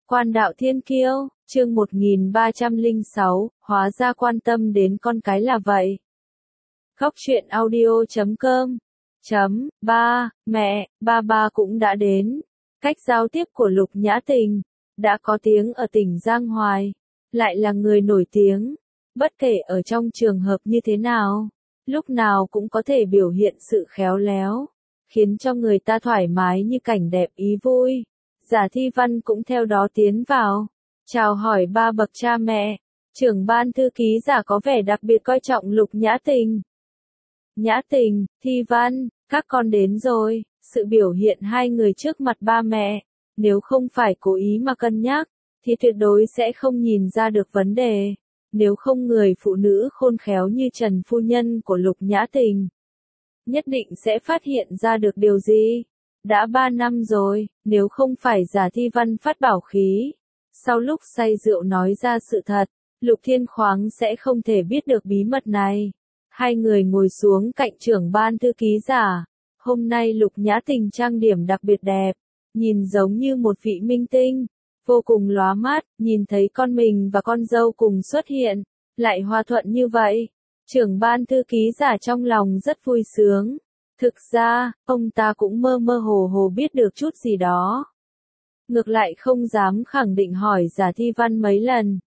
Quan đạo thiên kiêu, chương 1306, hóa ra quan tâm đến con cái là vậy. Khóc chuyện audio.com .3, mẹ, ba cũng đã đến. Cách giao tiếp của Lục Nhã Tình, đã có tiếng ở tỉnh Giang Hoài, lại là người nổi tiếng, bất kể ở trong trường hợp như thế nào, lúc nào cũng có thể biểu hiện sự khéo léo, khiến cho người ta thoải mái như cảnh đẹp ý vui. Giả Thi Văn cũng theo đó tiến vào, chào hỏi ba bậc cha mẹ. Trưởng ban thư ký Giả có vẻ đặc biệt coi trọng Lục Nhã Tình. Nhã Tình, Thi Văn, các con đến rồi. Sự biểu hiện hai người trước mặt ba mẹ, nếu không phải cố ý mà cân nhắc, thì tuyệt đối sẽ không nhìn ra được vấn đề. Nếu không người phụ nữ khôn khéo như Trần phu nhân của Lục Nhã Tình, nhất định sẽ phát hiện ra được điều gì. Đã 3 năm rồi, nếu không phải Giả Thi Văn phát bảo khí, sau lúc say rượu nói ra sự thật, Lục Thiên Khoáng sẽ không thể biết được bí mật này. Hai người ngồi xuống cạnh trưởng ban thư ký Giả. Hôm nay Lục Nhã Tình trang điểm đặc biệt đẹp, nhìn giống như một vị minh tinh, vô cùng lóa mắt, nhìn thấy con mình và con dâu cùng xuất hiện, lại hòa thuận như vậy. Trưởng ban thư ký Giả trong lòng rất vui sướng. Thực ra, ông ta cũng mơ mơ hồ hồ biết được chút gì đó. Ngược lại không dám khẳng định hỏi Giả Thi Văn mấy lần.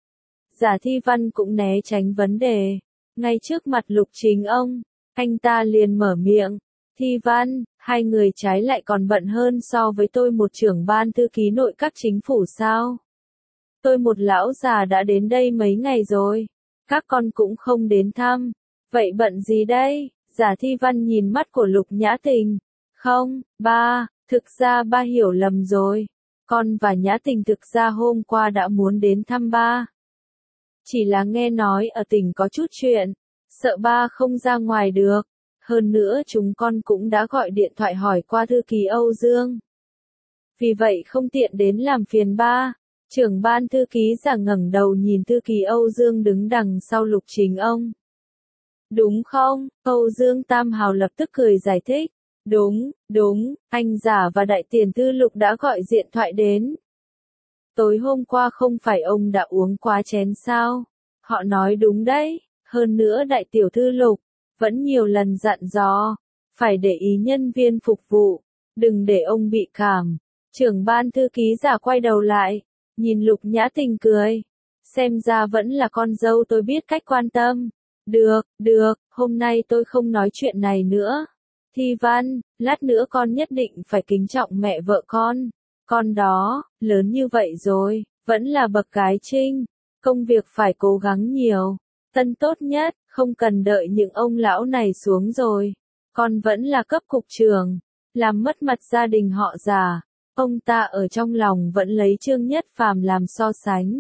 Giả Thi Văn cũng né tránh vấn đề. Ngay trước mặt Lục Chính ông, anh ta liền mở miệng. Thi Văn, hai người trái lại còn bận hơn so với tôi một trưởng ban thư ký nội các chính phủ sao? Tôi một lão già đã đến đây mấy ngày rồi. Các con cũng không đến thăm. Vậy bận gì đây? Giả Thi Văn nhìn mắt của Lục Nhã Tình. Không, ba, thực ra ba hiểu lầm rồi. Con và Nhã Tình thực ra hôm qua đã muốn đến thăm ba. Chỉ là nghe nói ở tỉnh có chút chuyện, sợ ba không ra ngoài được. Hơn nữa chúng con cũng đã gọi điện thoại hỏi qua thư ký Âu Dương. Vì vậy không tiện đến làm phiền ba. Trưởng ban thư ký Giả ngẩng đầu nhìn thư ký Âu Dương đứng đằng sau Lục Chính ông. Đúng không? Âu Dương Tam Hào lập tức cười giải thích. Đúng, anh Giả và đại tiền thư Lục đã gọi điện thoại đến. Tối hôm qua không phải ông đã uống quá chén sao? Họ nói đúng đấy. Hơn nữa đại tiểu thư Lục vẫn nhiều lần dặn dò, phải để ý nhân viên phục vụ, đừng để ông bị cảm. Trưởng ban thư ký Giả quay đầu lại, nhìn Lục Nhã Tình cười. Xem ra vẫn là con dâu tôi biết cách quan tâm. Được, hôm nay tôi không nói chuyện này nữa. Thi Văn, lát nữa con nhất định phải kính trọng mẹ vợ con. Con đó, lớn như vậy rồi, vẫn là bậc gái trinh. Công việc phải cố gắng nhiều. Tân tốt nhất, không cần đợi những ông lão này xuống rồi. Con vẫn là cấp cục trưởng, làm mất mặt gia đình họ Giả. Ông ta ở trong lòng vẫn lấy Trương Nhất Phàm làm so sánh.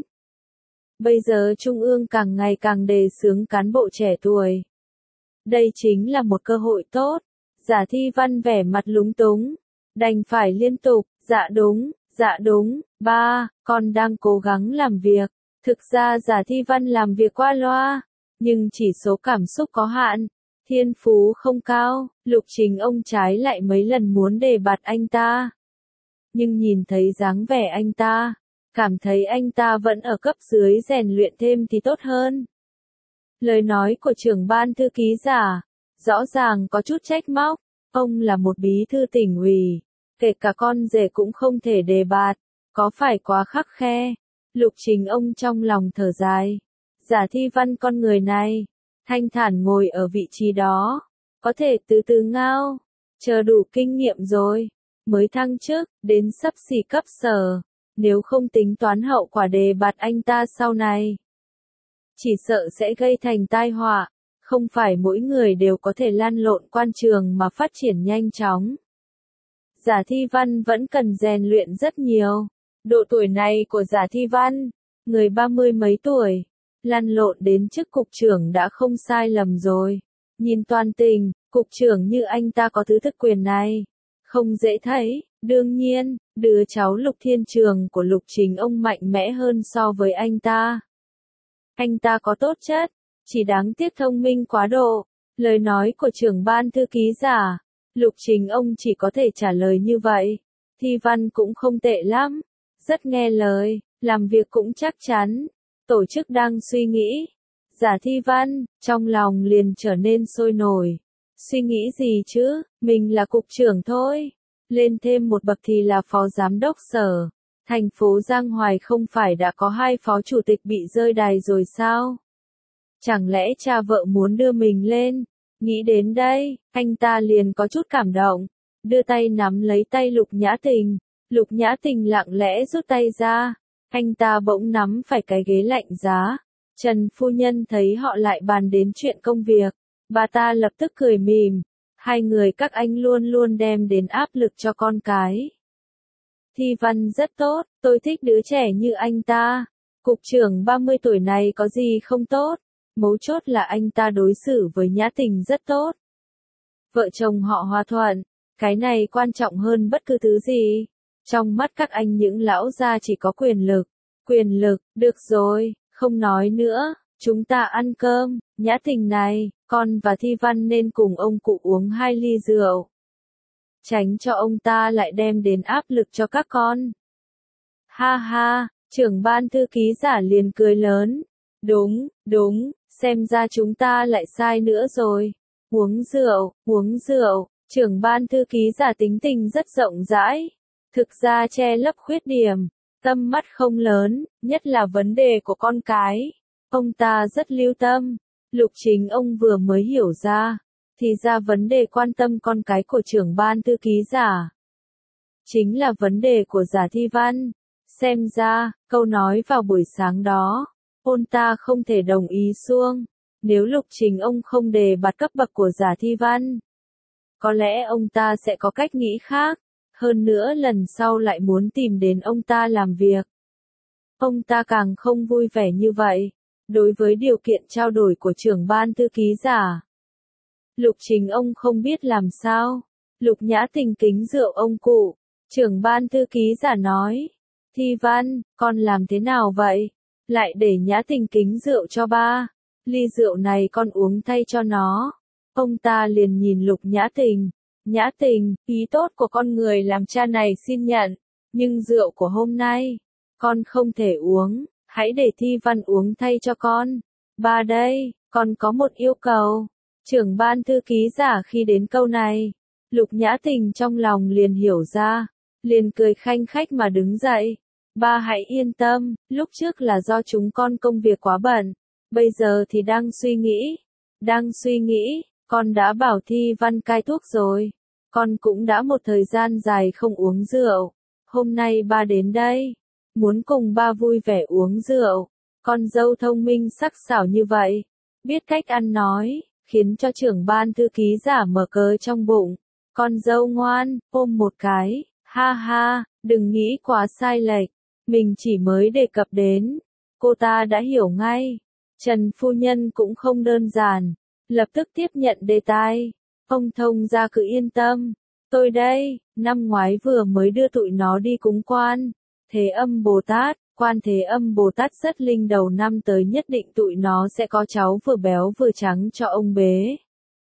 Bây giờ Trung ương càng ngày càng đề xướng cán bộ trẻ tuổi. Đây chính là một cơ hội tốt. Giả Thi Văn vẻ mặt lúng túng, đành phải liên tục, dạ đúng, ba, con đang cố gắng làm việc. Thực ra Giả Thi Văn làm việc qua loa, nhưng chỉ số cảm xúc có hạn, thiên phú không cao. Lục Chính ông trái lại mấy lần muốn đề bạt anh ta. Nhưng nhìn thấy dáng vẻ anh ta, cảm thấy anh ta vẫn ở cấp dưới rèn luyện thêm thì tốt hơn. Lời nói của trưởng ban thư ký Giả, rõ ràng có chút trách móc. Ông là một bí thư tỉnh ủy, kể cả con rể cũng không thể đề bạt, có phải quá khắt khe? Lục Chính ông trong lòng thở dài. Giả Thi Văn con người này, thanh thản ngồi ở vị trí đó, có thể từ từ ngao, chờ đủ kinh nghiệm rồi, mới thăng chức, đến sắp xỉ cấp sở, nếu không tính toán hậu quả đề bạt anh ta sau này. Chỉ sợ sẽ gây thành tai họa, không phải mỗi người đều có thể lăn lộn quan trường mà phát triển nhanh chóng. Giả Thi Văn vẫn cần rèn luyện rất nhiều. Độ tuổi này của Giả Thi Văn, người 30 mấy tuổi, lăn lộn đến chức cục trưởng đã không sai lầm rồi. Nhìn toàn tình, cục trưởng như anh ta có thứ thực quyền này, không dễ thấy. Đương nhiên, đứa cháu Lục Thiên Trường của Lục Chính ông mạnh mẽ hơn so với anh ta. Anh ta có tốt chất, chỉ đáng tiếc thông minh quá độ. Lời nói của trưởng ban thư ký Giả, Lục Chính ông chỉ có thể trả lời như vậy. Thi Văn cũng không tệ lắm. rất nghe lời, làm việc cũng chắc chắn. Tổ chức đang suy nghĩ. Giả Thi Văn, trong lòng liền trở nên sôi nổi. Suy nghĩ gì chứ, mình là cục trưởng thôi. Lên thêm một bậc thì là phó giám đốc sở. Thành phố Giang Hoài không phải đã có 2 phó chủ tịch bị rơi đài rồi sao? Chẳng lẽ cha vợ muốn đưa mình lên? Nghĩ đến đây, anh ta liền có chút cảm động. Đưa tay nắm lấy tay Lục Nhã Tình. Lục Nhã Tình lặng lẽ rút tay ra. Anh ta bỗng nắm phải cái ghế lạnh giá. Trần phu nhân thấy họ lại bàn đến chuyện công việc. Bà ta lập tức cười mỉm. Hai người các anh luôn luôn đem đến áp lực cho con cái. Thi Văn rất tốt, tôi thích đứa trẻ như anh ta. Cục trưởng 30 tuổi này có gì không tốt. Mấu chốt là anh ta đối xử với Nhã Tình rất tốt. Vợ chồng họ hòa thuận. Cái này quan trọng hơn bất cứ thứ gì. Trong mắt các anh những lão gia chỉ có quyền lực. Quyền lực, được rồi, không nói nữa. Chúng ta ăn cơm. Nhã Tình này, con và Thi Văn nên cùng ông cụ uống 2 ly rượu. Tránh cho ông ta lại đem đến áp lực cho các con. Ha ha, trưởng ban thư ký giả liền cười lớn. Đúng, xem ra chúng ta lại sai nữa rồi. Uống rượu, trưởng ban thư ký giả tính tình rất rộng rãi. Thực ra che lấp khuyết điểm, tâm mắt không lớn, nhất là vấn đề của con cái. Ông ta rất lưu tâm. Lục Chính ông vừa mới hiểu ra. Thì ra vấn đề quan tâm con cái của trưởng ban thư ký giả chính là vấn đề của Giả Thi Văn. Xem ra, câu nói vào buổi sáng đó, ông ta không thể đồng ý xuông. Nếu Lục Chính ông không đề bạt cấp bậc của Giả Thi Văn, có lẽ ông ta sẽ có cách nghĩ khác. Hơn nữa lần sau lại muốn tìm đến ông ta làm việc. Ông ta càng không vui vẻ như vậy. Đối với điều kiện trao đổi của trưởng ban thư ký giả, Lục Chính ông không biết làm sao. Lục Nhã Tình kính rượu ông cụ. Trưởng ban thư ký giả nói. Thi Văn, con làm thế nào vậy? Lại để Nhã Tình kính rượu cho ba. Ly rượu này con uống thay cho nó. Ông ta liền nhìn Lục Nhã Tình. Nhã Tình, ý tốt của con người làm cha này xin nhận. Nhưng rượu của hôm nay, con không thể uống. Hãy để Thi Văn uống thay cho con. Ba đây, con có một yêu cầu. Trưởng ban thư ký giả khi đến câu này, Lục Nhã Tình trong lòng liền hiểu ra, liền cười khanh khách mà đứng dậy. Ba hãy yên tâm, lúc trước là do chúng con công việc quá bận, bây giờ thì đang suy nghĩ, con đã bảo Thi Văn cai thuốc rồi, con cũng đã một thời gian dài không uống rượu, hôm nay ba đến đây, muốn cùng ba vui vẻ uống rượu, con dâu thông minh sắc sảo như vậy, biết cách ăn nói. Khiến cho trưởng ban thư ký giả mở cớ trong bụng. Con dâu ngoan, ôm một cái, ha ha, đừng nghĩ quá sai lệch. Mình chỉ mới đề cập đến. Cô ta đã hiểu ngay. Trần phu nhân cũng không đơn giản. Lập tức tiếp nhận đề tài. Ông thông gia cứ yên tâm. Tôi đây, năm ngoái vừa mới đưa tụi nó đi cúng quan. Thế Âm Bồ Tát. Quan Thế Âm Bồ Tát rất linh đầu năm tới nhất định tụi nó sẽ có cháu vừa béo vừa trắng cho ông bế.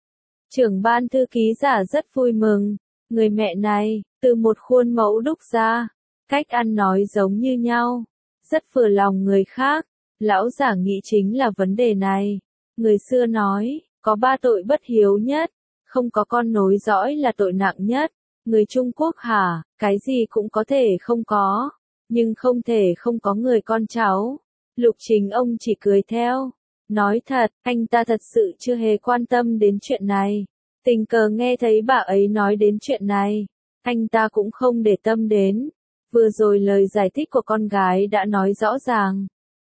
Trưởng ban thư ký giả rất vui mừng. Người mẹ này, từ một khuôn mẫu đúc ra, cách ăn nói giống như nhau, rất vừa lòng người khác. Lão giả nghĩ chính là vấn đề này. Người xưa nói, có 3 tội bất hiếu nhất, không có con nối dõi là tội nặng nhất. Người Trung Quốc hả, cái gì cũng có thể không có. Nhưng không thể không có người con cháu. Lục Chính ông chỉ cười theo. Nói thật, anh ta thật sự chưa hề quan tâm đến chuyện này. Tình cờ nghe thấy bà ấy nói đến chuyện này. Anh ta cũng không để tâm đến. Vừa rồi lời giải thích của con gái đã nói rõ ràng.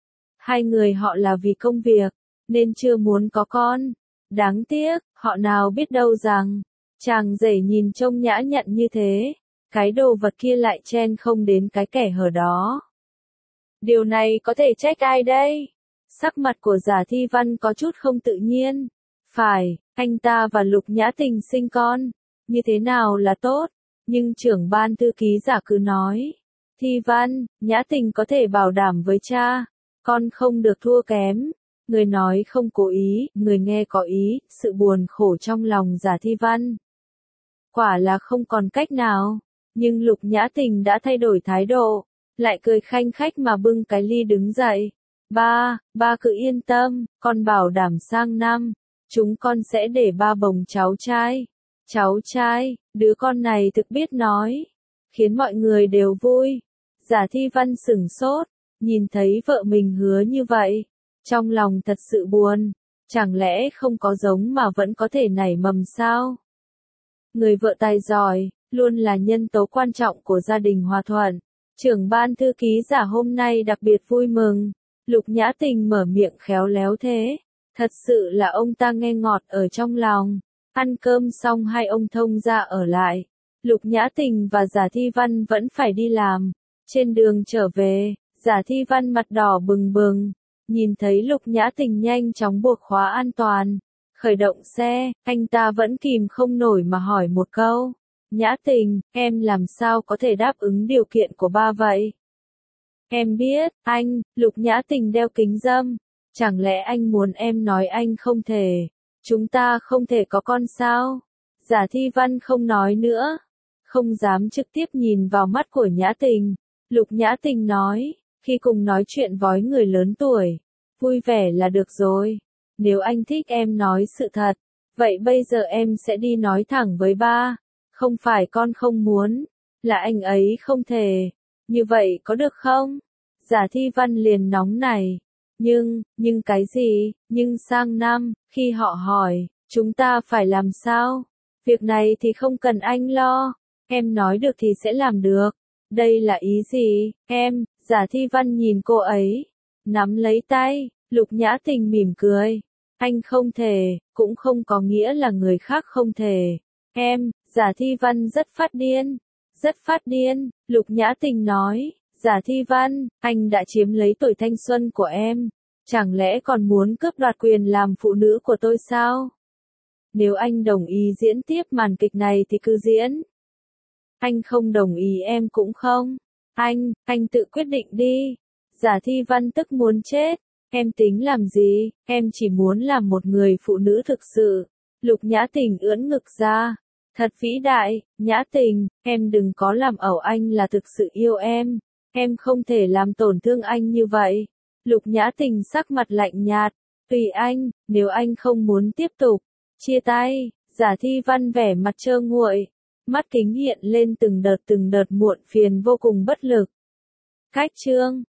Hai người họ là vì công việc, nên chưa muốn có con. Đáng tiếc, họ nào biết đâu rằng, chàng rể nhìn trông nhã nhặn như thế. Cái đồ vật kia lại chen không đến cái kẻ hở đó. Điều này có thể trách ai đây? Sắc mặt của Giả Thi Văn có chút không tự nhiên. Phải, anh ta và Lục Nhã Tình sinh con. Như thế nào là tốt? Nhưng trưởng ban thư ký giả cứ nói. Thi Văn, Nhã Tình có thể bảo đảm với cha. Con không được thua kém. Người nói không cố ý, người nghe có ý, sự buồn khổ trong lòng Giả Thi Văn. Quả là không còn cách nào. Nhưng Lục Nhã Tình đã thay đổi thái độ. lại cười khanh khách mà bưng cái ly đứng dậy. Ba cứ yên tâm, con bảo đảm sang năm, chúng con sẽ để ba bồng cháu trai. Cháu trai, đứa con này thực biết nói, khiến mọi người đều vui. Giả Thi Văn sửng sốt, nhìn thấy vợ mình hứa như vậy, trong lòng thật sự buồn, chẳng lẽ không có giống mà vẫn có thể nảy mầm sao? Người vợ tài giỏi, luôn là nhân tố quan trọng của gia đình hòa thuận. Trưởng ban thư ký Giả hôm nay đặc biệt vui mừng. Lục Nhã Tình mở miệng khéo léo thế, thật sự là ông ta nghe ngọt ở trong lòng. Ăn cơm xong hai ông thông gia ở lại, Lục Nhã Tình và Giả Thi Văn vẫn phải đi làm. Trên đường trở về, Giả Thi Văn mặt đỏ bừng bừng, nhìn thấy Lục Nhã Tình nhanh chóng buộc khóa an toàn, khởi động xe, anh ta vẫn kìm không nổi mà hỏi một câu. Nhã Tình, em làm sao có thể đáp ứng điều kiện của ba vậy? Em biết, anh, Lục Nhã Tình đeo kính râm. Chẳng lẽ anh muốn em nói anh không thể? Chúng ta không thể có con sao? Giả Thi Văn không nói nữa. Không dám trực tiếp nhìn vào mắt của Nhã Tình. Lục Nhã Tình nói, khi cùng nói chuyện với người lớn tuổi, vui vẻ là được rồi. Nếu anh thích em nói sự thật, vậy bây giờ em sẽ đi nói thẳng với ba. Không phải con không muốn, là anh ấy không thể. Như vậy có được không? Giả Thi Văn liền nóng nảy. Nhưng cái gì? Nhưng sang năm, khi họ hỏi, chúng ta phải làm sao? Việc này thì không cần anh lo. Em nói được thì sẽ làm được. Đây là ý gì? Em, Giả Thi Văn nhìn cô ấy. Nắm lấy tay, Lục Nhã Tình mỉm cười. Anh không thể, cũng không có nghĩa là người khác không thể. Em, Giả Thi Văn rất phát điên. Rất phát điên, Lục Nhã Tình nói. Giả Thi Văn, anh đã chiếm lấy tuổi thanh xuân của em. Chẳng lẽ còn muốn cướp đoạt quyền làm phụ nữ của tôi sao? Nếu anh đồng ý diễn tiếp màn kịch này thì cứ diễn. Anh không đồng ý em cũng không. Anh tự quyết định đi. Giả Thi Văn tức muốn chết. Em tính làm gì? Em chỉ muốn làm một người phụ nữ thực sự. Lục Nhã Tình ưỡn ngực ra. Thật vĩ đại, Nhã Tình, em đừng có làm ẩu, anh là thực sự yêu em. Em không thể làm tổn thương anh như vậy. Lục Nhã Tình sắc mặt lạnh nhạt. Tùy anh, nếu anh không muốn tiếp tục. Chia tay. Giả Thi Văn vẻ mặt trơ nguội. Mắt kính hiện lên từng đợt muộn phiền vô cùng bất lực. Cách chương